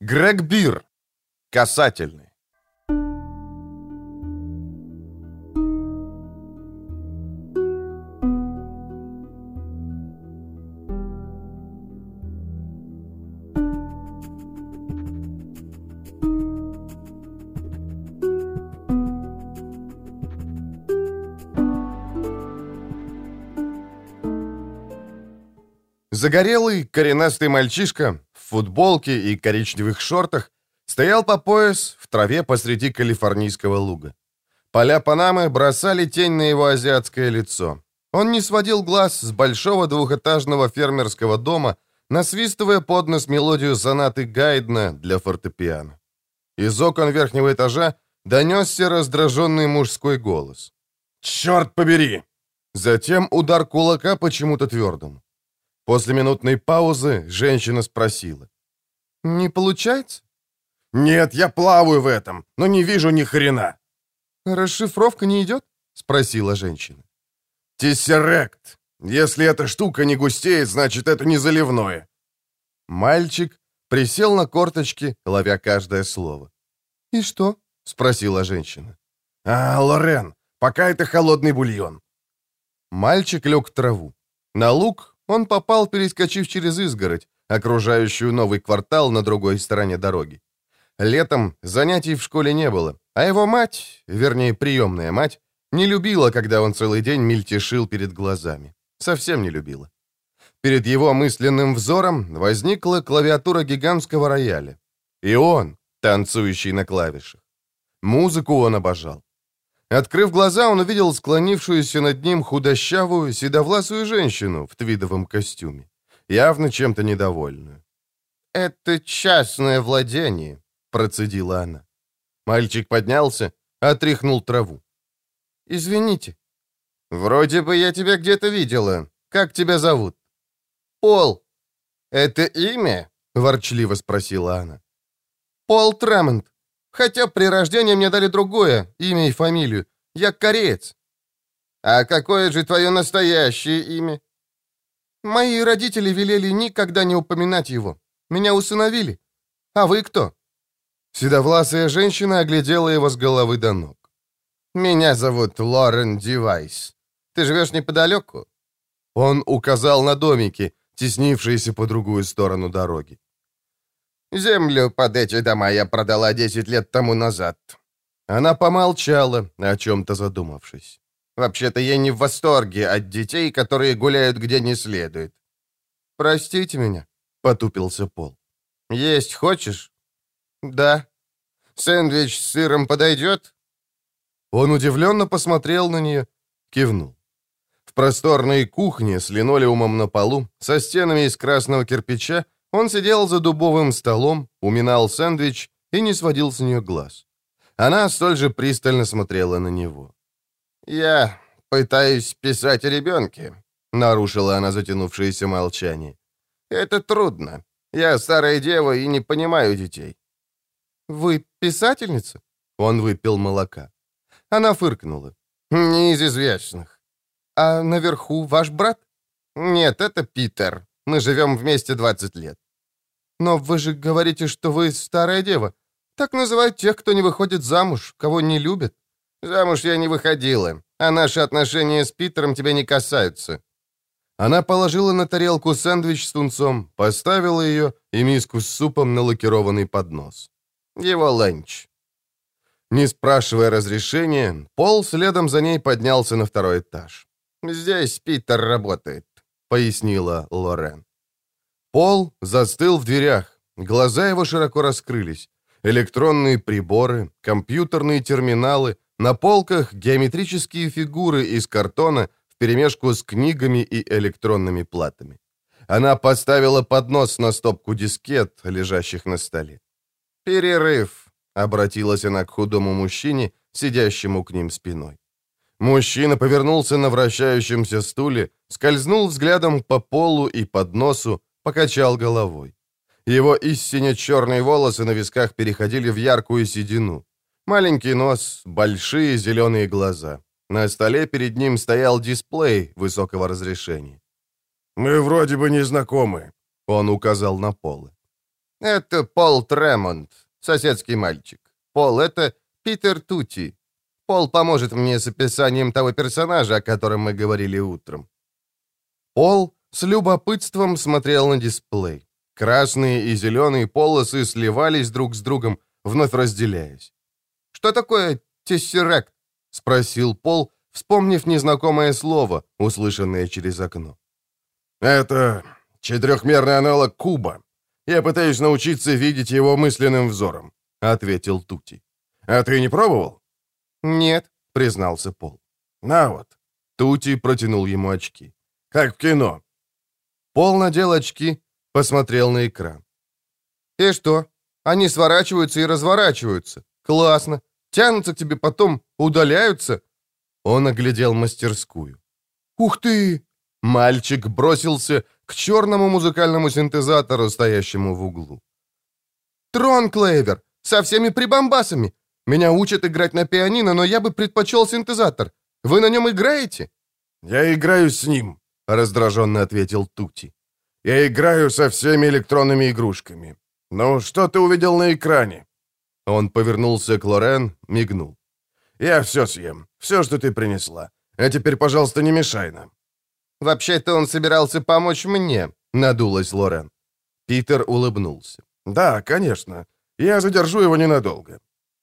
Грег Бир. Касательный. Загорелый, коренастый мальчишка в футболке и коричневых шортах стоял по пояс в траве посреди калифорнийского луга. Поля Панамы бросали тень на его азиатское лицо. Он не сводил глаз с большого двухэтажного фермерского дома, насвистывая под нос мелодию сонаты Гайдна для фортепиано. Из окон верхнего этажа донесся раздраженный мужской голос. «Черт побери!» Затем удар кулака почему-то твердому. После минутной паузы женщина спросила. «Не получается?» «Нет, я плаваю в этом, но не вижу ни хрена». «Расшифровка не идет?» — спросила женщина. «Тессерект. Если эта штука не густеет, значит, это не заливное». Мальчик присел на корточки, ловя каждое слово. «И что?» — спросила женщина. Лорен, пока это холодный бульон». Мальчик лег в траву. На луг он попал, перескочив через изгородь, окружающую новый квартал на другой стороне дороги. Летом занятий в школе не было, а его мать, вернее, приемная мать, не любила, когда он целый день мельтешил перед глазами. Совсем не любила. Перед его мысленным взором возникла клавиатура гигантского рояля. И он, танцующий на клавишах. Музыку он обожал. Открыв глаза, он увидел склонившуюся над ним худощавую, седовласую женщину в твидовом костюме, явно чем-то недовольную. «Это частное владение», — процедила она. Мальчик поднялся, отряхнул траву. «Извините. Вроде бы я тебя где-то видела. Как тебя зовут?» «Пол». «Это имя?» — ворчливо спросила она. «Пол Тремонт. Хотя при рождении мне дали другое имя и фамилию. Я кореец». «А какое же твое настоящее имя?» «Мои родители велели никогда не упоминать его. Меня усыновили. А вы кто?» Седовласая женщина оглядела его с головы до ног. «Меня зовут Лорен Девайс. Ты живешь неподалеку?» Он указал на домики, теснившиеся по другую сторону дороги. «Землю под эти дома я продала 10 лет тому назад». Она помолчала, о чем-то задумавшись. «Вообще-то я не в восторге от детей, которые гуляют где не следует». «Простите меня», — потупился Пол. «Есть хочешь?» «Да». «Сэндвич с сыром подойдет?» Он удивленно посмотрел на нее, кивнул. В просторной кухне с линолеумом на полу, со стенами из красного кирпича, он сидел за дубовым столом, уминал сэндвич и не сводил с нее глаз. Она столь же пристально смотрела на него. «Я пытаюсь писать о ребенке», — нарушила она затянувшееся молчание. «Это трудно. Я старая дева и не понимаю детей». «Вы писательница?» Он выпил молока. Она фыркнула. «Не из известных». «А наверху ваш брат?» «Нет, это Питер. Мы живем вместе 20 лет». «Но вы же говорите, что вы старая дева. Так называют тех, кто не выходит замуж, кого не любят». «Замуж я не выходила, а наши отношения с Питером тебя не касаются». Она положила на тарелку сэндвич с тунцом, поставила ее и миску с супом на лакированный поднос. Его ланч. Не спрашивая разрешения, Пол следом за ней поднялся на второй этаж. «Здесь Питер работает», — пояснила Лорен. Пол застыл в дверях, глаза его широко раскрылись. Электронные приборы, компьютерные терминалы, на полках геометрические фигуры из картона вперемешку с книгами и электронными платами. Она поставила поднос на стопку дискет, лежащих на столе. «Перерыв», — обратилась она к худому мужчине, сидящему к ним спиной. Мужчина повернулся на вращающемся стуле, скользнул взглядом по полу и подносу, покачал головой. Его истинно черные волосы на висках переходили в яркую седину. Маленький нос, большие зеленые глаза. На столе перед ним стоял дисплей высокого разрешения. «Мы вроде бы не знакомы», — он указал на Пола. Это Пол Тремонт, соседский мальчик. Пол, это Питер Тути. Пол поможет мне с описанием того персонажа, о котором мы говорили утром». Пол с любопытством смотрел на дисплей. Красные и зеленые полосы сливались друг с другом, вновь разделяясь. «Что такое тессеракт?» — спросил Пол, вспомнив незнакомое слово, услышанное через окно. «Это четырехмерный аналог куба. Я пытаюсь научиться видеть его мысленным взором», — ответил Тути. «А ты не пробовал?» «Нет», — признался Пол. «На вот». Тути протянул ему очки. «Как в кино». Пол надел очки, посмотрел на экран. «И что? Они сворачиваются и разворачиваются. Классно. Тянутся к тебе, потом удаляются». Он оглядел мастерскую. «Ух ты!» Мальчик бросился к черному музыкальному синтезатору, стоящему в углу. «Тронклейвер! Со всеми прибамбасами! Меня учат играть на пианино, но я бы предпочел синтезатор. Вы на нем играете?» «Я играю с ним», — раздраженно ответил Тути. «Я играю со всеми электронными игрушками. Ну, что ты увидел на экране?» Он повернулся к Лорен, мигнул. «Я все съем, все, что ты принесла. А теперь, пожалуйста, не мешай нам». «Вообще-то он собирался помочь мне», — надулась Лорен. Питер улыбнулся. «Да, конечно. Я задержу его ненадолго».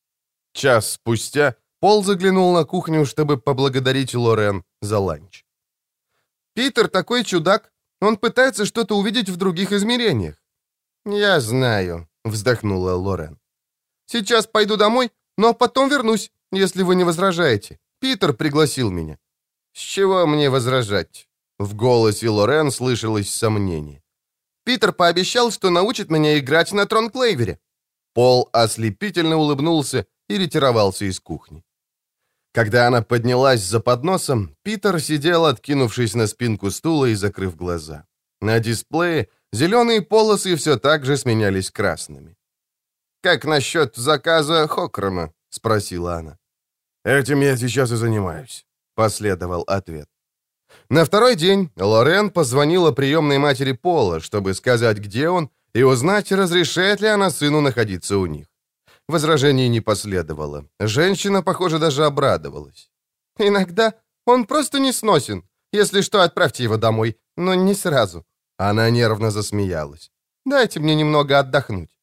Час спустя Пол заглянул на кухню, чтобы поблагодарить Лорен за ланч. «Питер такой чудак. Он пытается что-то увидеть в других измерениях». «Я знаю», — вздохнула Лорен. «Сейчас пойду домой, но потом вернусь, если вы не возражаете. Питер пригласил меня». «С чего мне возражать?» В голосе Лорен слышалось сомнение. «Питер пообещал, что научит меня играть на тронклейвере». Пол ослепительно улыбнулся и ретировался из кухни. Когда она поднялась за подносом, Питер сидел, откинувшись на спинку стула и закрыв глаза. На дисплее зеленые полосы все так же сменялись красными. «Как насчет заказа Хокрома?» — спросила она. «Этим я сейчас и занимаюсь», — последовал ответ. На второй день Лорен позвонила приемной матери Пола, чтобы сказать, где он, и узнать, разрешает ли она сыну находиться у них. Возражений не последовало. Женщина, похоже, даже обрадовалась. «Иногда он просто не сносен. Если что, отправьте его домой, но не сразу». Она нервно засмеялась. «Дайте мне немного отдохнуть».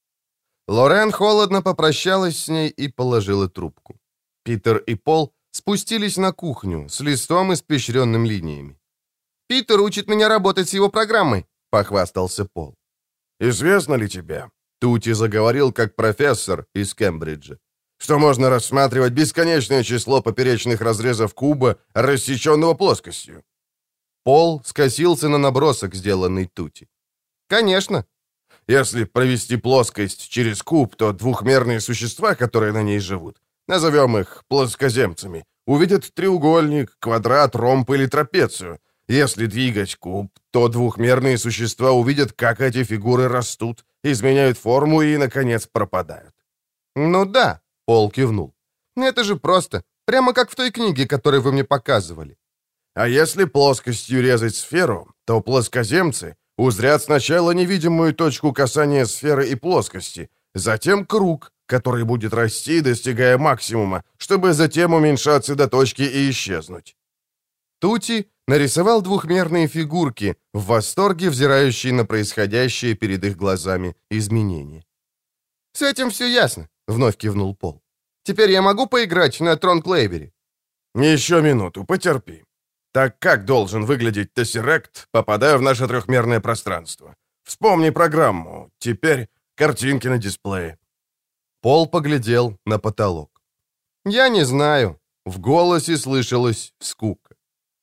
Лорен холодно попрощалась с ней и положила трубку. Питер и Пол спустились на кухню с листом, испещренным линиями. «Питер учит меня работать с его программой», — похвастался Пол. «Известно ли тебе?» Тути заговорил как профессор из Кембриджа, что можно рассматривать бесконечное число поперечных разрезов куба, рассеченного плоскостью. Пол скосился на набросок, сделанный Тути. «Конечно». «Если провести плоскость через куб, то двухмерные существа, которые на ней живут, назовем их плоскоземцами, увидят треугольник, квадрат, ромб или трапецию. Если двигать куб, то двухмерные существа увидят, как эти фигуры растут, изменяют форму и, наконец, пропадают». «Ну да», — Пол кивнул. «Это же просто, прямо как в той книге, которую вы мне показывали». «А если плоскостью резать сферу, то плоскоземцы узрят сначала невидимую точку касания сферы и плоскости, затем круг, который будет расти, достигая максимума, чтобы затем уменьшаться до точки и исчезнуть». Тути нарисовал двухмерные фигурки, в восторге взирающие на происходящее перед их глазами изменения. «С этим все ясно», — вновь кивнул Пол. «Теперь я могу поиграть на тронклейвере?» «Еще минуту, потерпи. Так как должен выглядеть тессеракт, попадая в наше трехмерное пространство? Вспомни программу. Теперь картинки на дисплее». Пол поглядел на потолок. «Я не знаю». В голосе слышалась скука.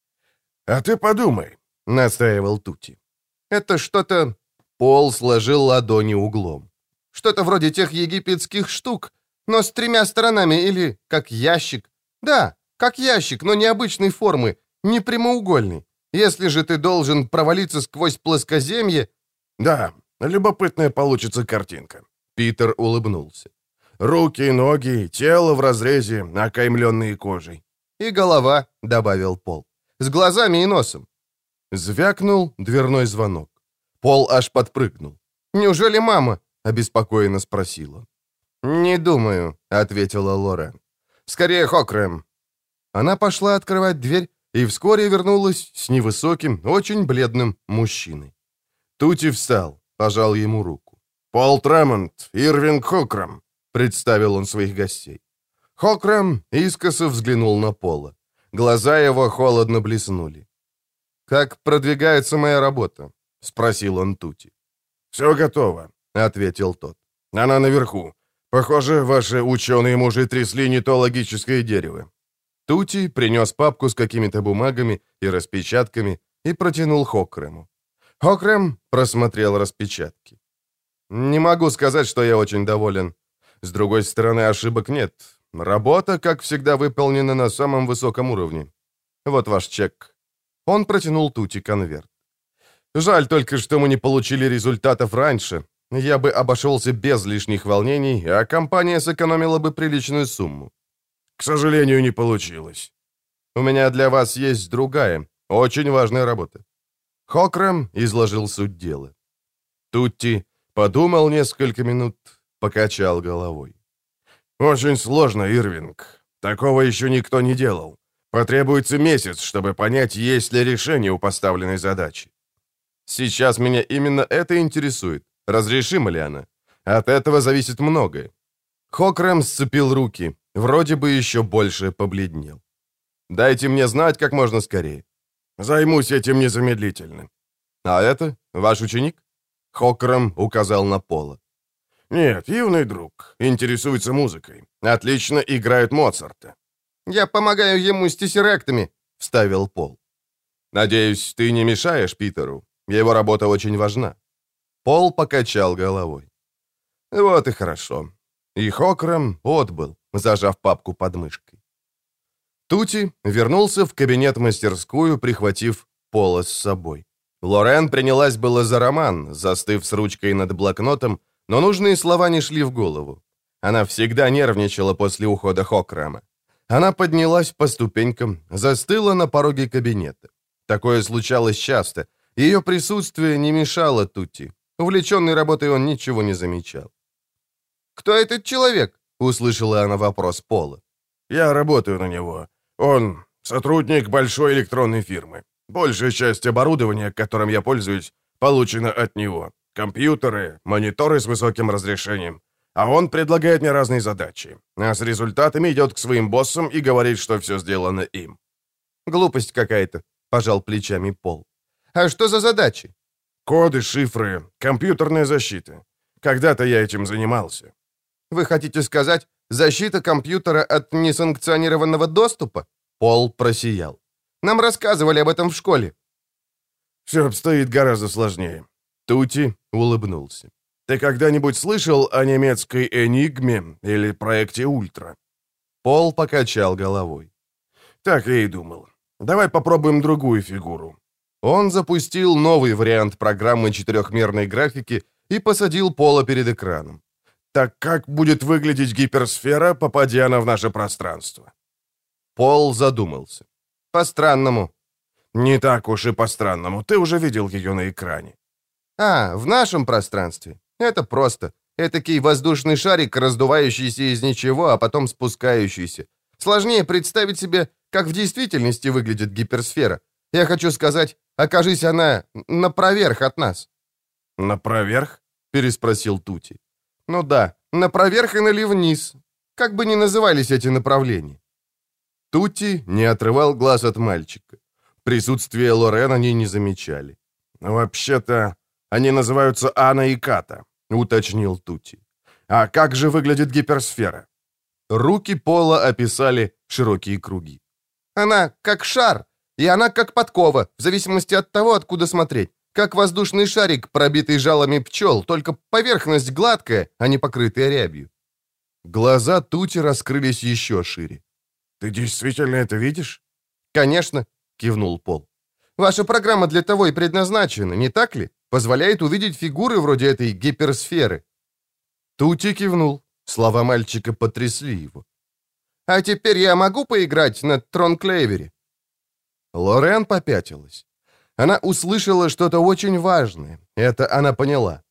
«А ты подумай», — настаивал Тути. «Это что-то...» Пол сложил ладони углом. «Что-то вроде тех египетских штук, но с 3 сторонами или как ящик. Да, как ящик, но необычной формы, не прямоугольный. Если же ты должен провалиться сквозь плоскоземье...» «Да, любопытная получится картинка». Питер улыбнулся. «Руки, ноги, тело в разрезе, окаймленные кожей». «И голова», — добавил Пол. «С глазами и носом». Звякнул дверной звонок. Пол аж подпрыгнул. «Неужели мама?» — обеспокоенно спросил он. «Не думаю», — ответила Лорен. «Скорее Хокрэм». Она пошла открывать дверь и вскоре вернулась с невысоким, очень бледным мужчиной. Тути встал, пожал ему руку. «Пол Тремонт, Ирвинг Хокрэм», — представил он своих гостей. Хокрэм искоса взглянул на Пола. Глаза его холодно блеснули. «Как продвигается моя работа?» — спросил он Тути. «Все готово», — ответил тот. «Она наверху. Похоже, ваши ученые-мужи трясли не то логическое дерево». Тути принес папку с какими-то бумагами и распечатками и протянул Хокрэму. Хокрэм просмотрел распечатки. «Не могу сказать, что я очень доволен. С другой стороны, ошибок нет. Работа, как всегда, выполнена на самом высоком уровне. Вот ваш чек». Он протянул Тути конверт. «Жаль только, что мы не получили результатов раньше. Я бы обошелся без лишних волнений, а компания сэкономила бы приличную сумму». «К сожалению, не получилось». «У меня для вас есть другая, очень важная работа». Хокрэм изложил суть дела. Тутти подумал несколько минут, покачал головой. «Очень сложно, Ирвинг. Такого еще никто не делал. Потребуется месяц, чтобы понять, есть ли решение у поставленной задачи». «Сейчас меня именно это интересует. Разрешима ли она? От этого зависит многое». Хокрэм сцепил руки, вроде бы еще больше побледнел. «Дайте мне знать как можно скорее». «Займусь этим незамедлительно». «А это ваш ученик?» Хокрэм указал на Пола. «Нет, юный друг. Интересуется музыкой. Отлично играет Моцарта». «Я помогаю ему с тессерактами», — вставил Пол. «Надеюсь, ты не мешаешь Питеру. Его работа очень важна». Пол покачал головой. «Вот и хорошо». И Хокрэм отбыл, зажав папку под мышкой. Тути вернулся в кабинет-мастерскую, прихватив Пола с собой. Лорен принялась было за роман, застыв с ручкой над блокнотом, но нужные слова не шли в голову. Она всегда нервничала после ухода Хокрэма. Она поднялась по ступенькам, застыла на пороге кабинета. Такое случалось часто. Ее присутствие не мешало Тути. Увлеченный работой он ничего не замечал. «Кто этот человек?» — услышала она вопрос Пола. «Я работаю на него. Он сотрудник большой электронной фирмы. Большая часть оборудования, которым я пользуюсь, получена от него. Компьютеры, мониторы с высоким разрешением. А он предлагает мне разные задачи. А с результатами идет к своим боссам и говорит, что все сделано им». «Глупость какая-то», — пожал плечами Пол. «А что за задачи?» «Коды, шифры, компьютерная защита. Когда-то я этим занимался». «Вы хотите сказать, защита компьютера от несанкционированного доступа?» Пол просиял. «Нам рассказывали об этом в школе». «Все обстоит гораздо сложнее». Тути улыбнулся. «Ты когда-нибудь слышал о немецкой «Энигме» или проекте «Ультра»?» Пол покачал головой. «Так я и думал. Давай попробуем другую фигуру». Он запустил новый вариант программы четырехмерной графики и посадил Пола перед экраном. «Так как будет выглядеть гиперсфера, попадя она в наше пространство?» Пол задумался. «По-странному». «Не так уж и по-странному. Ты уже видел ее на экране». «А, в нашем пространстве. Это просто. Этакий воздушный шарик, раздувающийся из ничего, а потом спускающийся. Сложнее представить себе, как в действительности выглядит гиперсфера. Я хочу сказать, окажись она напроверх от нас». «Напроверх?» — переспросил Тути. «Ну да, напроверх или вниз. Как бы ни назывались эти направления». Тути не отрывал глаз от мальчика. Присутствие Лорен они не замечали. «Вообще-то, они называются Анна и Ката», — уточнил Тути. «А как же выглядит гиперсфера?» Руки Пола описали широкие круги. «Она как шар, и она как подкова, в зависимости от того, откуда смотреть. Как воздушный шарик, пробитый жалами пчел, только поверхность гладкая, а не покрытая рябью». Глаза Тути раскрылись еще шире. «Ты действительно это видишь?» «Конечно», — кивнул Пол. «Ваша программа для того и предназначена, не так ли? Позволяет увидеть фигуры вроде этой гиперсферы». Тути кивнул. Слова мальчика потрясли его. «А теперь я могу поиграть на Тронклейвере?» Лорен попятилась. Она услышала что-то очень важное. Это она поняла.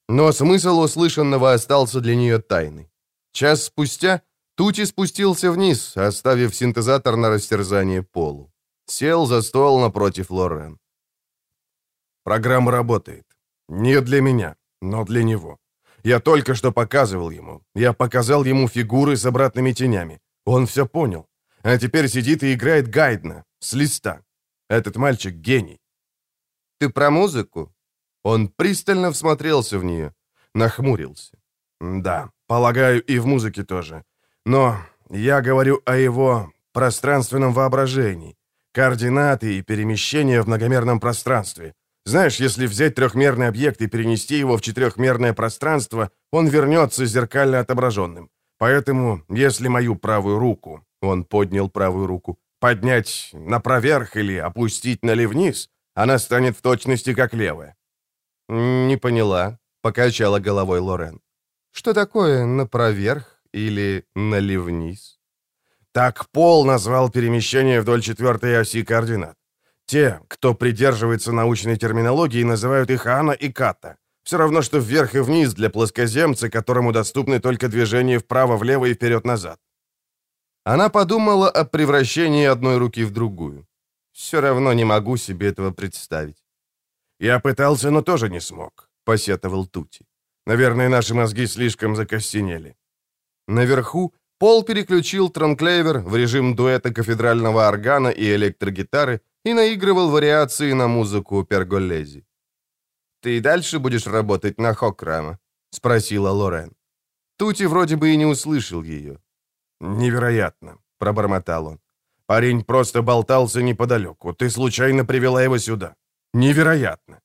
Но смысл услышанного остался для нее тайной. Час спустя Тути спустился вниз, оставив синтезатор на растерзание Полу. Сел за стол напротив Лорен. Программа работает. Не для меня, но для него. Я только что показывал ему. Я показал ему фигуры с обратными тенями. Он все понял. А теперь сидит и играет Гайдна, с листа. Этот мальчик гений. «Ты про музыку?» Он пристально всмотрелся в нее, нахмурился. «Да, полагаю, и в музыке тоже. Но я говорю о его пространственном воображении. Координаты и перемещения в многомерном пространстве. Знаешь, если взять трехмерный объект и перенести его в четырехмерное пространство, он вернется зеркально отображенным. Поэтому, если мою правую руку, он поднял правую руку, поднять направо или опустить налево-вниз, она станет в точности как левая». «Не поняла», — покачала головой Лорен. «Что такое направо или налево-вниз?» Так Пол назвал перемещение вдоль четвертой оси координат. Те, кто придерживается научной терминологии, называют их ана и ката. Все равно, что вверх и вниз для плоскоземца, которому доступны только движения вправо-влево и вперед-назад. Она подумала о превращении одной руки в другую. «Все равно не могу себе этого представить». «Я пытался, но тоже не смог», — посетовал Тути. «Наверное, наши мозги слишком закостенели». Наверху Пол переключил транклейвер в режим дуэта кафедрального органа и электрогитары и наигрывал вариации на музыку Перголези. «Ты и дальше будешь работать на Хокрама?» — спросила Лорен. Тути вроде бы и не услышал ее. «Невероятно», — пробормотал он. «Парень просто болтался неподалеку. Ты случайно привела его сюда. Невероятно».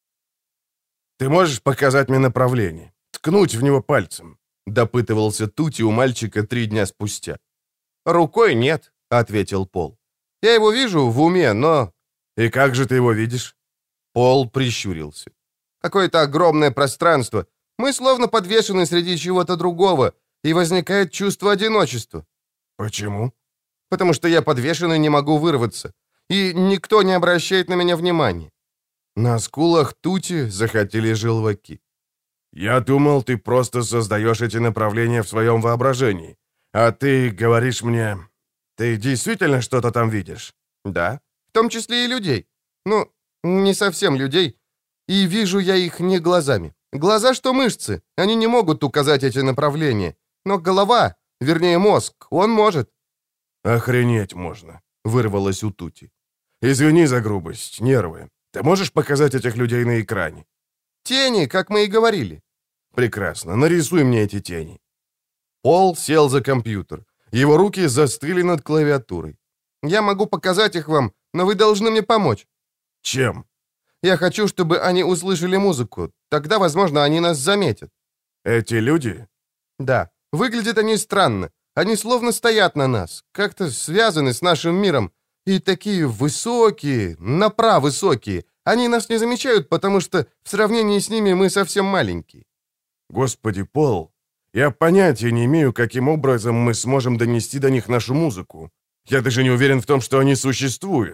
«Ты можешь показать мне направление? Ткнуть в него пальцем?» — допытывался Тути у мальчика 3 дня спустя. «Рукой нет», — ответил Пол. «Я его вижу в уме, но...» «И как же ты его видишь?» Пол прищурился. «Какое-то огромное пространство. Мы словно подвешены среди чего-то другого, и возникает чувство одиночества». «Почему?» «Потому что я подвешен и не могу вырваться, и никто не обращает на меня внимания». На скулах Тути захотели желваки. «Я думал, ты просто создаешь эти направления в своем воображении. А ты говоришь мне... Ты действительно что-то там видишь?» «Да, в том числе и людей. Ну, не совсем людей. И вижу я их не глазами. Глаза, что мышцы, они не могут указать эти направления. Но голова, вернее мозг, он может». «Охренеть можно», — вырвалось у Тути. «Извини за грубость, нервы. Ты можешь показать этих людей на экране?» «Тени, как мы и говорили». «Прекрасно, нарисуй мне эти тени». Пол сел за компьютер. Его руки застыли над клавиатурой. «Я могу показать их вам, но вы должны мне помочь». «Чем?» «Я хочу, чтобы они услышали музыку. Тогда, возможно, они нас заметят». «Эти люди?» «Да. Выглядят они странно. Они словно стоят на нас, как-то связаны с нашим миром. И такие высокие, высокие. Они нас не замечают, потому что в сравнении с ними мы совсем маленькие». «Господи, Пол, я понятия не имею, каким образом мы сможем донести до них нашу музыку. Я даже не уверен в том, что они существуют».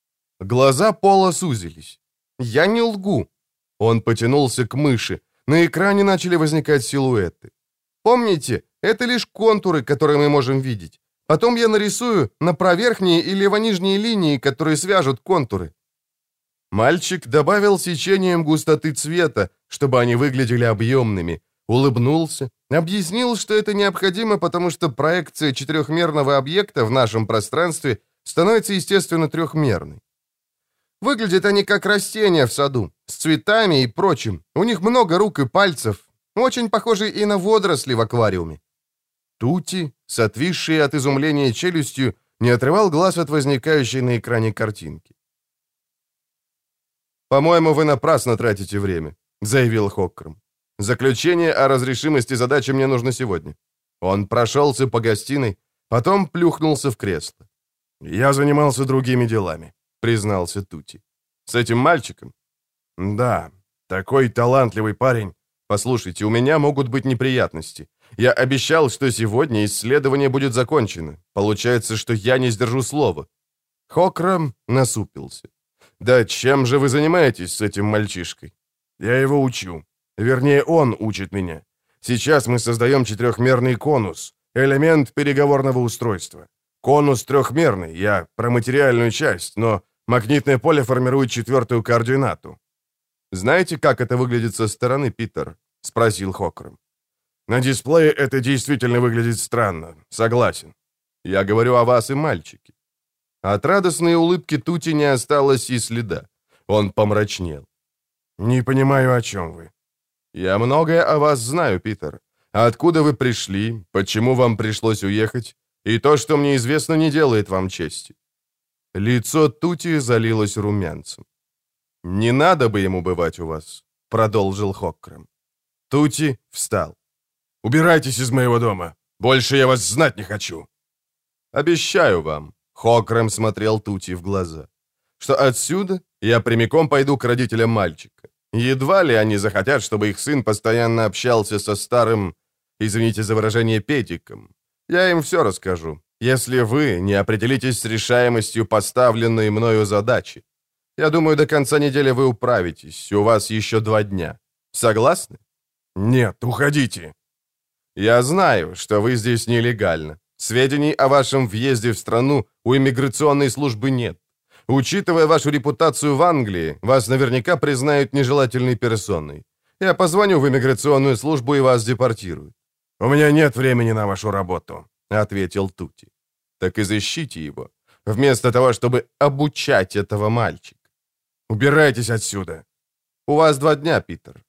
Глаза Пола сузились. «Я не лгу». Он потянулся к мыши. На экране начали возникать силуэты. «Помните, это лишь контуры, которые мы можем видеть. Потом я нарисую направо-верхние и лево-нижние линии, которые свяжут контуры». Мальчик добавил сечением густоты цвета, чтобы они выглядели объемными, улыбнулся, объяснил, что это необходимо, потому что проекция четырехмерного объекта в нашем пространстве становится, естественно, трехмерной. Выглядят они как растения в саду, с цветами и прочим. У них много рук и пальцев, очень похожи и на водоросли в аквариуме. Тути, с отвисшей от изумления челюстью, не отрывал глаз от возникающей на экране картинки. «По-моему, вы напрасно тратите время», — заявил Хоккром. «Заключение о разрешимости задачи мне нужно сегодня». Он прошелся по гостиной, потом плюхнулся в кресло. «Я занимался другими делами», — признался Тути. «С этим мальчиком?» «Да, такой талантливый парень». «Послушайте, у меня могут быть неприятности. Я обещал, что сегодня исследование будет закончено. Получается, что я не сдержу слова». Хокрам насупился. «Да чем же вы занимаетесь с этим мальчишкой?» «Я его учу. Вернее, он учит меня. Сейчас мы создаем четырехмерный конус, элемент переговорного устройства. Конус трехмерный, я про материальную часть, но магнитное поле формирует четвертую координату. «Знаете, как это выглядит со стороны, Питер?» — спросил Хокрем. На дисплее это действительно выглядит странно, согласен. Я говорю о вас и мальчике. От радостной улыбки Тути не осталось и следа. Он помрачнел. Не понимаю, о чем вы. Я многое о вас знаю, Питер. Откуда вы пришли, почему вам пришлось уехать, и то, что мне известно, не делает вам чести. Лицо Тути залилось румянцем. «Не надо бы ему бывать у вас», — продолжил Хоккрем. Тути встал. «Убирайтесь из моего дома. Больше я вас знать не хочу». «Обещаю вам», — Хоккрем смотрел Тути в глаза, «что отсюда я прямиком пойду к родителям мальчика. Едва ли они захотят, чтобы их сын постоянно общался со старым, извините за выражение, Петиком. Я им все расскажу, если вы не определитесь с решаемостью поставленной мною задачи. Я думаю, до конца недели вы управитесь, у вас еще 2 дня. Согласны?» «Нет, уходите». «Я знаю, что вы здесь нелегально. Сведений о вашем въезде в страну у иммиграционной службы нет. Учитывая вашу репутацию в Англии, вас наверняка признают нежелательной персоной. Я позвоню в иммиграционную службу и вас депортируют». «У меня нет времени на вашу работу», — ответил Тути. «Так изыщите его, вместо того, чтобы обучать этого мальчика. Убирайтесь отсюда». У вас 2 дня, Питер».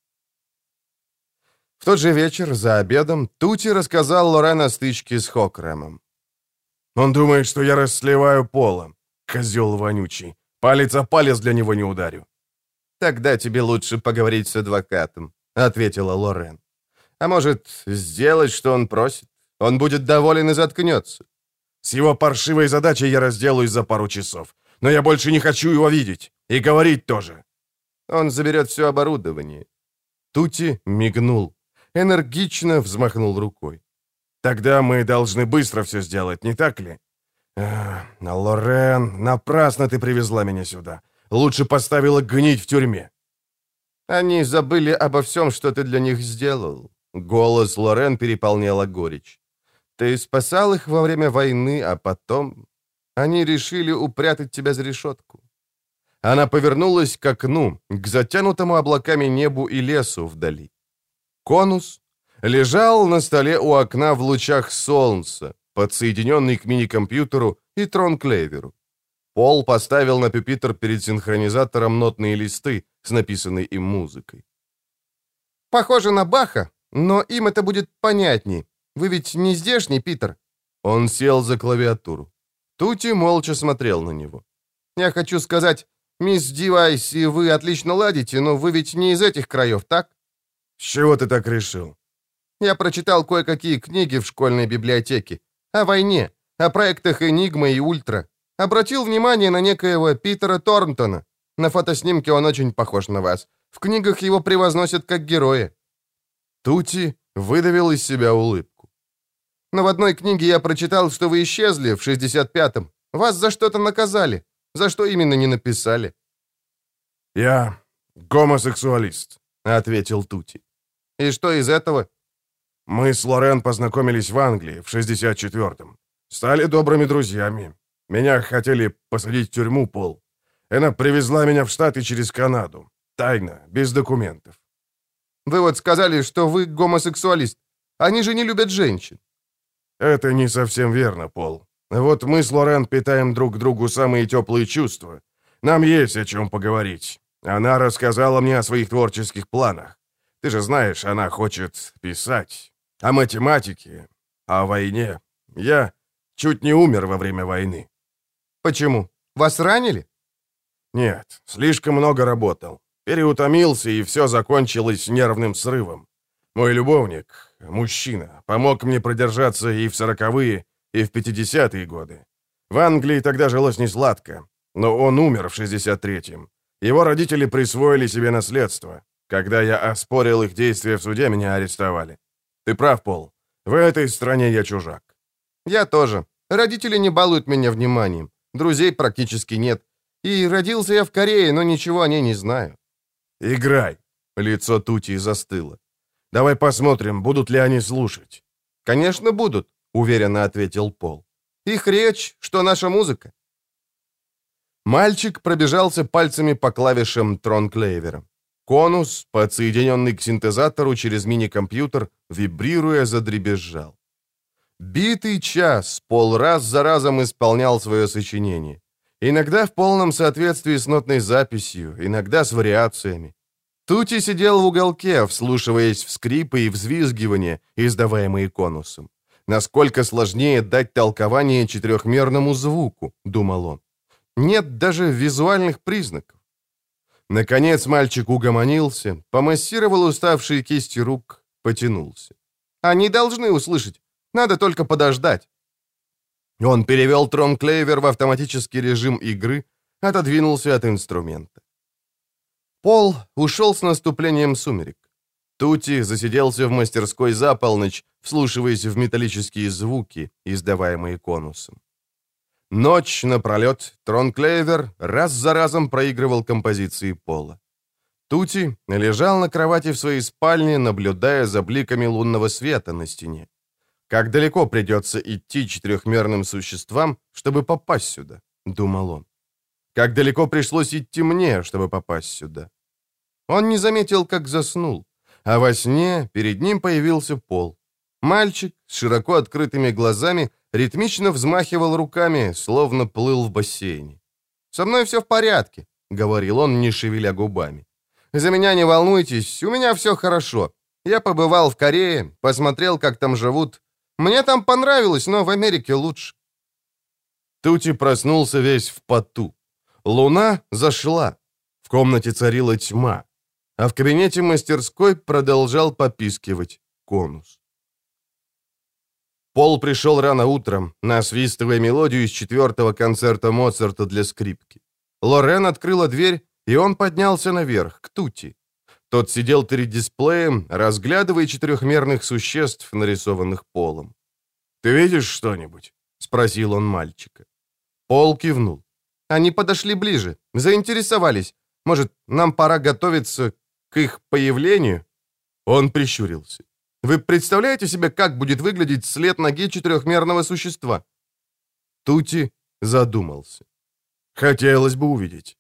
В тот же вечер, за обедом, Тути рассказал Лорен о стычке с Хоккремом. «Он думает, что я расслеваю поло. Козел вонючий. Палец о палец для него не ударю». «Тогда тебе лучше поговорить с адвокатом», — ответила Лорен. «А может, сделать, что он просит? Он будет доволен и заткнется». «С его паршивой задачей я разделаюсь за пару часов. Но я больше не хочу его видеть. И говорить тоже». «Он заберет все оборудование». Тути мигнул, энергично взмахнул рукой. «Тогда мы должны быстро все сделать, не так ли?» «Лорен, напрасно ты привезла меня сюда. Лучше поставила гнить в тюрьме». «Они забыли обо всем, что ты для них сделал». Голос Лорен переполняла горечь. «Ты спасал их во время войны, а потом они решили упрятать тебя за решетку». Она повернулась к окну, к затянутому облаками небу и лесу вдали. Конус лежал на столе у окна в лучах солнца, подсоединенный к мини-компьютеру и трон-клеверу. Пол поставил на пюпитр перед синхронизатором нотные листы с написанной им музыкой. «Похоже на Баха, но им это будет понятней. Вы ведь не здешний, Питер?» Он сел за клавиатуру. Тути молча смотрел на него. «Я хочу сказать, мисс Дивайс и вы отлично ладите, но вы ведь не из этих краев, так?» «С чего ты так решил?» «Я прочитал кое-какие книги в школьной библиотеке. О войне, о проектах «Энигма» и «Ультра». Обратил внимание на некоего Питера Торнтона. На фотоснимке он очень похож на вас. В книгах его превозносят как героя». Тути выдавил из себя улыбку. «Но в одной книге я прочитал, что вы исчезли в 65-м. Вас за что-то наказали. За что именно не написали?» «Я гомосексуалист», — ответил Тути. «И что из этого?» «Мы с Лорен познакомились в Англии в 64-м. Стали добрыми друзьями. Меня хотели посадить в тюрьму, Пол. Она привезла меня в Штаты через Канаду. Тайно, без документов». «Вы вот сказали, что вы гомосексуалист. Они же не любят женщин». «Это не совсем верно, Пол. Вот мы с Лорен питаем друг к другу самые теплые чувства. Нам есть о чем поговорить. Она рассказала мне о своих творческих планах. Ты же знаешь, она хочет писать. О математике, о войне. Я чуть не умер во время войны». «Почему? Вас ранили?» «Нет, слишком много работал. Переутомился, и все закончилось нервным срывом. Мой любовник, мужчина, помог мне продержаться и в 40-е, и в 50-е годы. В Англии тогда жилось несладко, но он умер в 63-м. Его родители присвоили себе наследство. Когда я оспорил их действия в суде, меня арестовали. Ты прав, Пол. В этой стране я чужак». «Я тоже. Родители не балуют меня вниманием. Друзей практически нет. И родился я в Корее, но ничего о ней не знаю». «Играй. Лицо Тути застыло. «Давай посмотрим, будут ли они слушать». «Конечно, будут», — уверенно ответил Пол. «Их речь, что наша музыка». Мальчик пробежался пальцами по клавишам тронклейвера. Конус, подсоединенный к синтезатору через мини-компьютер, вибрируя, задребезжал. Битый час Пол раз за разом исполнял свое сочинение. Иногда в полном соответствии с нотной записью, иногда с вариациями. Тути сидел в уголке, вслушиваясь в скрипы и взвизгивания, издаваемые конусом. Насколько сложнее дать толкование четырехмерному звуку, думал он. Нет даже визуальных признаков. Наконец мальчик угомонился, помассировал уставшие кисти рук, потянулся. Они должны услышать, надо только подождать. Он перевел тронклейвер в автоматический режим игры, отодвинулся от инструмента. Пол ушел с наступлением сумерек. Тути засиделся в мастерской за полночь, вслушиваясь в металлические звуки, издаваемые конусом. Ночь напролет тронклейвер раз за разом проигрывал композиции Пола. Тути лежал на кровати в своей спальне, наблюдая за бликами лунного света на стене. Как далеко придется идти четырехмерным существам, чтобы попасть сюда, думал он. Как далеко пришлось идти мне, чтобы попасть сюда. Он не заметил, как заснул, а во сне перед ним появился Пол. Мальчик с широко открытыми глазами ритмично взмахивал руками, словно плыл в бассейне. «Со мной все в порядке», — говорил он, не шевеля губами. «За меня не волнуйтесь, у меня все хорошо. Я побывал в Корее, посмотрел, как там живут. Мне там понравилось, но в Америке лучше». Тути проснулся весь в поту. Луна зашла. В комнате царила тьма, а в кабинете мастерской продолжал попискивать конус. Пол пришел рано утром, насвистывая мелодию из 4-го концерта Моцарта для скрипки. Лорен открыла дверь, и он поднялся наверх, к Тути. Тот сидел перед дисплеем, разглядывая четырехмерных существ, нарисованных Полом. «Ты видишь что-нибудь?» — спросил он мальчика. Пол кивнул. Они подошли ближе, заинтересовались. Может, нам пора готовиться к их появлению? Он прищурился. Вы представляете себе, как будет выглядеть след ноги четырехмерного существа? Тути задумался. Хотелось бы увидеть.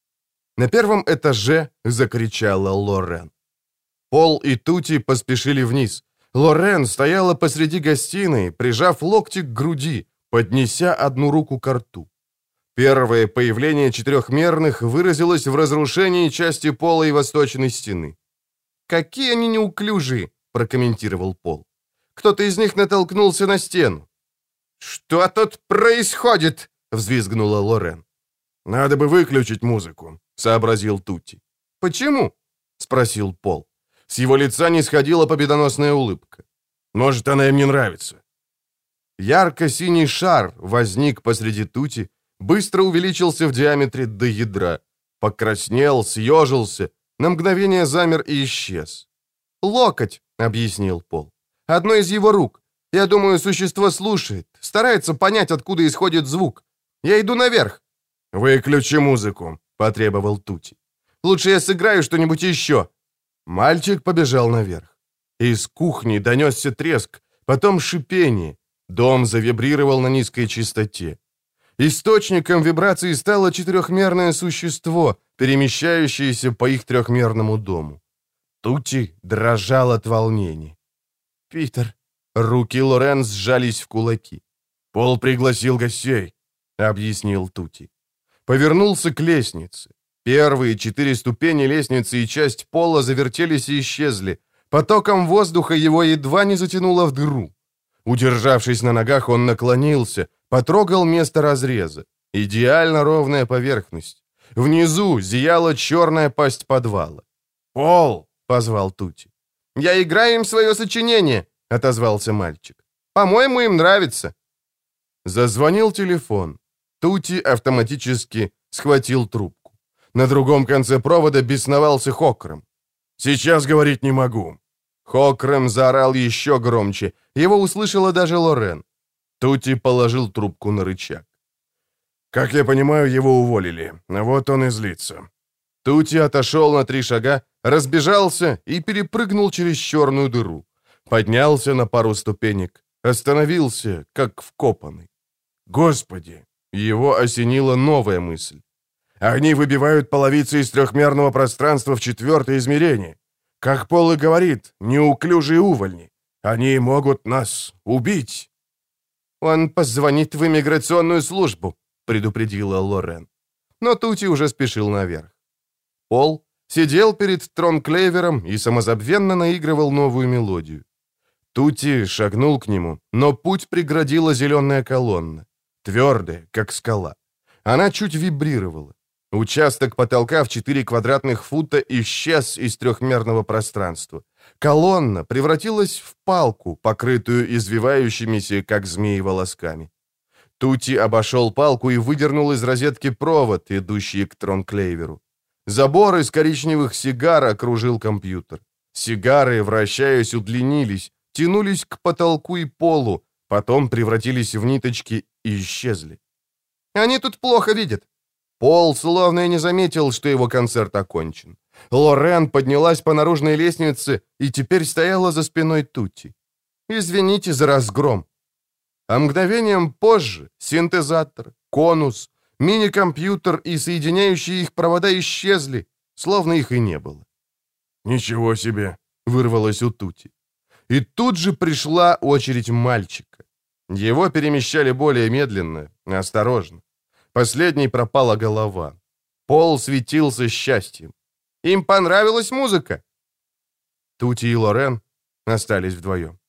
На первом этаже закричала Лорен. Пол и Тути поспешили вниз. Лорен стояла посреди гостиной, прижав локти к груди, поднеся одну руку к рту. Первое появление четырехмерных выразилось в разрушении части пола и восточной стены. «Какие они неуклюжие!» — прокомментировал Пол. «Кто-то из них натолкнулся на стену». «Что тут происходит?» — взвизгнула Лорен. «Надо бы выключить музыку», — сообразил Тути. «Почему?» — спросил Пол. С его лица не сходила победоносная улыбка. «Может, она им не нравится». Ярко-синий шар возник посреди Тути, быстро увеличился в диаметре до ядра, покраснел, съежился, на мгновение замер и исчез. «Локоть», — объяснил Пол. «Одно из его рук. Я думаю, существо слушает, старается понять, откуда исходит звук. Я иду наверх». «Выключи музыку», — потребовал Тути. «Лучше я сыграю что-нибудь еще». Мальчик побежал наверх. Из кухни донесся треск, потом шипение. Дом завибрировал на низкой частоте. Источником вибрации стало четырехмерное существо, перемещающееся по их трехмерному дому. Тути дрожал от волнения. «Питер!» Руки Лорен сжались в кулаки. «Пол пригласил гостей», — объяснил Тути. Повернулся к лестнице. Первые 4 ступени лестницы и часть пола завертелись и исчезли. Потоком воздуха его едва не затянуло в дыру. Удержавшись на ногах, он наклонился, потрогал место разреза. Идеально ровная поверхность. Внизу зияла черная пасть подвала. «Пол!» — позвал Тути. «Я играю им свое сочинение!» — отозвался мальчик. «По-моему, им нравится». Зазвонил телефон. Тути автоматически схватил трубку. На другом конце провода бесновался Хокрем. «Сейчас говорить не могу». Хокрем заорал еще громче. Его услышала даже Лорен. Тути положил трубку на рычаг. «Как я понимаю, его уволили. Вот он и злится». Тути отошел на 3 шага, разбежался и перепрыгнул через черную дыру. Поднялся на пару ступенек, остановился, как вкопанный. Господи! Его осенила новая мысль. Они выбивают половицы из трехмерного пространства в 4-е измерение. Как Пол и говорит, неуклюжие увольни. Они могут нас убить. Он позвонит в иммиграционную службу, предупредила Лорен. Но Тути уже спешил наверх. Пол сидел перед Тронклевером и самозабвенно наигрывал новую мелодию. Тути шагнул к нему, но путь преградила зеленая колонна, твердая, как скала. Она чуть вибрировала. Участок потолка в 4 квадратных фута исчез из трехмерного пространства. Колонна превратилась в палку, покрытую извивающимися, как змеи, волосками. Тути обошел палку и выдернул из розетки провод, идущий к Тронклеверу. Забор из коричневых сигар окружил компьютер. Сигары, вращаясь, удлинились, тянулись к потолку и полу, потом превратились в ниточки и исчезли. «Они тут плохо видят». Пол словно и не заметил, что его концерт окончен. Лорен поднялась по наружной лестнице и теперь стояла за спиной Тути. «Извините за разгром». А мгновением позже синтезатор, конус, мини-компьютер и соединяющие их провода исчезли, словно их и не было. «Ничего себе!» — вырвалось у Тути. И тут же пришла очередь мальчика. Его перемещали более медленно, осторожно. Последней пропала голова. Пол светился счастьем. Им понравилась музыка. Тути и Лорен остались вдвоем.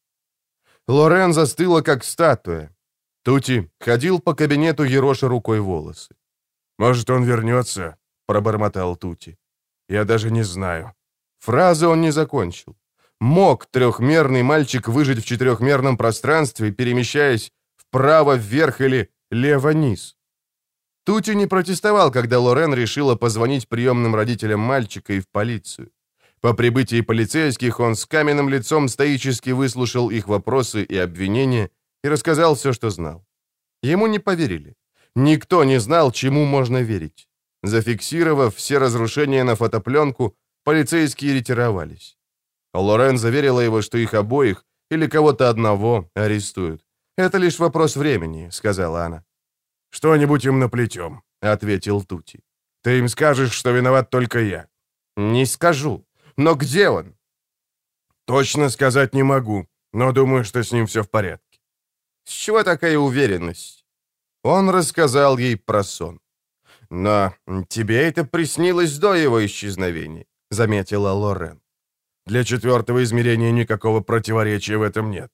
Лорен застыла, как статуя. Тути ходил по кабинету, ероша рукой волосы. «Может, он вернется?» — пробормотал Тути. «Я даже не знаю». Фразы он не закончил. Мог трехмерный мальчик выжить в четырехмерном пространстве, перемещаясь вправо-вверх или лево-вниз? Тути не протестовал, когда Лорен решила позвонить приемным родителям мальчика и в полицию. По прибытии полицейских он с каменным лицом стоически выслушал их вопросы и обвинения и рассказал все, что знал. Ему не поверили. Никто не знал, чему можно верить. Зафиксировав все разрушения на фотопленку, полицейские ретировались. Лорен заверила его, что их обоих или кого-то одного арестуют. «Это лишь вопрос времени», — сказала она. «Что-нибудь им наплетем», — ответил Тути. «Ты им скажешь, что виноват только я». «Не скажу. Но где он?» «Точно сказать не могу, но думаю, что с ним все в порядке». «С чего такая уверенность?» Он рассказал ей про сон. «Но тебе это приснилось до его исчезновения», — заметила Лорен. «Для 4-го измерения никакого противоречия в этом нет».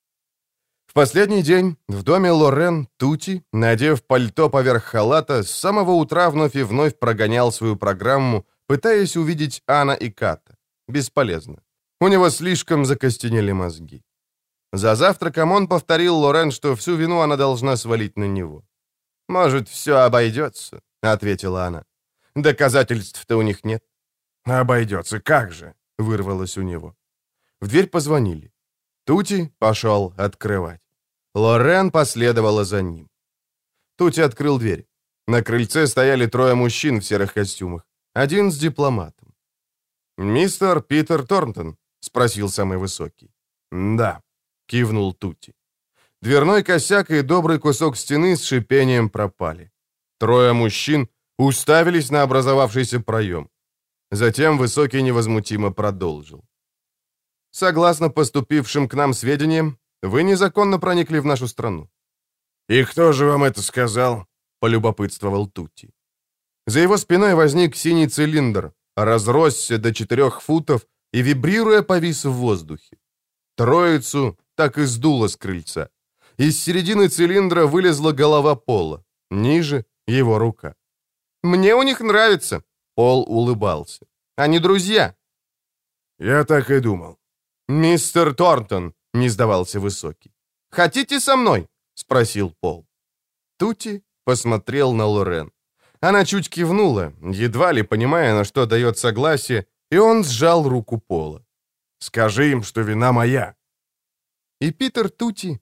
В последний день в доме Лорен Тути, надев пальто поверх халата, с самого утра вновь и вновь прогонял свою программу, пытаясь увидеть Анна и Ката. Бесполезно. У него слишком закостенели мозги. За завтраком он повторил Лорен, что всю вину она должна свалить на него. «Может, все обойдется», — ответила она. «Доказательств-то у них нет». «Обойдется, как же?» — вырвалось у него. В дверь позвонили. Тути пошел открывать. Лорен последовала за ним. Тути открыл дверь. На крыльце стояли 3 мужчин в серых костюмах. Один с дипломатом. «Мистер Питер Торнтон?» — спросил самый высокий. «Да», — кивнул Тути. Дверной косяк и добрый кусок стены с шипением пропали. 3 мужчин уставились на образовавшийся проем. Затем высокий невозмутимо продолжил. «Согласно поступившим к нам сведениям, вы незаконно проникли в нашу страну». «И кто же вам это сказал?» — полюбопытствовал Тути. За его спиной возник синий цилиндр, разросся до 4 футов и, вибрируя, повис в воздухе. Троицу так и сдуло с крыльца. Из середины цилиндра вылезла голова Пола, ниже — его рука. «Мне у них нравится», — Пол улыбался. «Они друзья». «Я так и думал». «Мистер Торнтон», — не сдавался высокий. «Хотите со мной?» — спросил Пол. Тути посмотрел на Лорен. Она чуть кивнула, едва ли понимая, на что дает согласие, и он сжал руку Пола. «Скажи им, что вина моя». И Питер Тути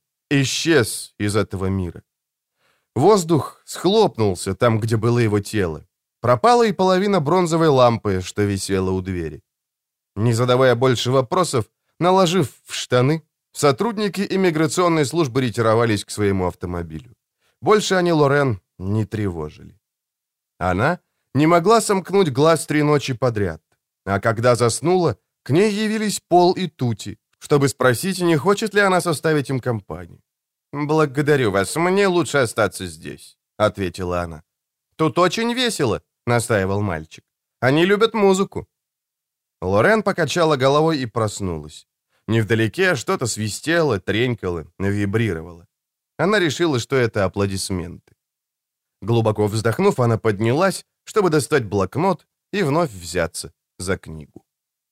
исчез из этого мира. Воздух схлопнулся там, где было его тело. Пропала и половина бронзовой лампы, что висела у двери. Не задавая больше вопросов, наложив в штаны, сотрудники иммиграционной службы ретировались к своему автомобилю. Больше они Лорен не тревожили. Она не могла сомкнуть глаз 3 ночи подряд, а когда заснула, к ней явились Пол и Тути, чтобы спросить, не хочет ли она составить им компанию. «Благодарю вас, мне лучше остаться здесь», — ответила она. «Тут очень весело», — настаивал мальчик. «Они любят музыку». Лорен покачала головой и проснулась. Невдалеке что-то свистело, тренькало, вибрировало. Она решила, что это аплодисменты. Глубоко вздохнув, она поднялась, чтобы достать блокнот и вновь взяться за книгу.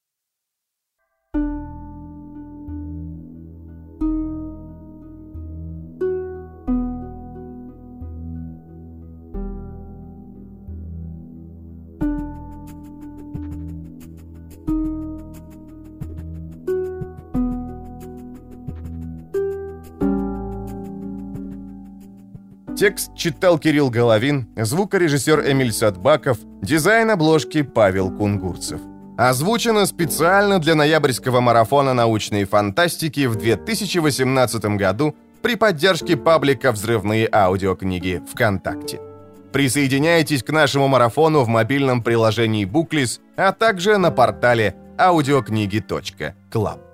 Текст читал Кирилл Головин, звукорежиссер Эмиль Садбаков, дизайн обложки Павел Кунгурцев. Озвучено специально для ноябрьского марафона научной фантастики в 2018 году при поддержке паблика «Взрывные аудиокниги» ВКонтакте. Присоединяйтесь к нашему марафону в мобильном приложении Booklist, а также на портале audiokniги.club.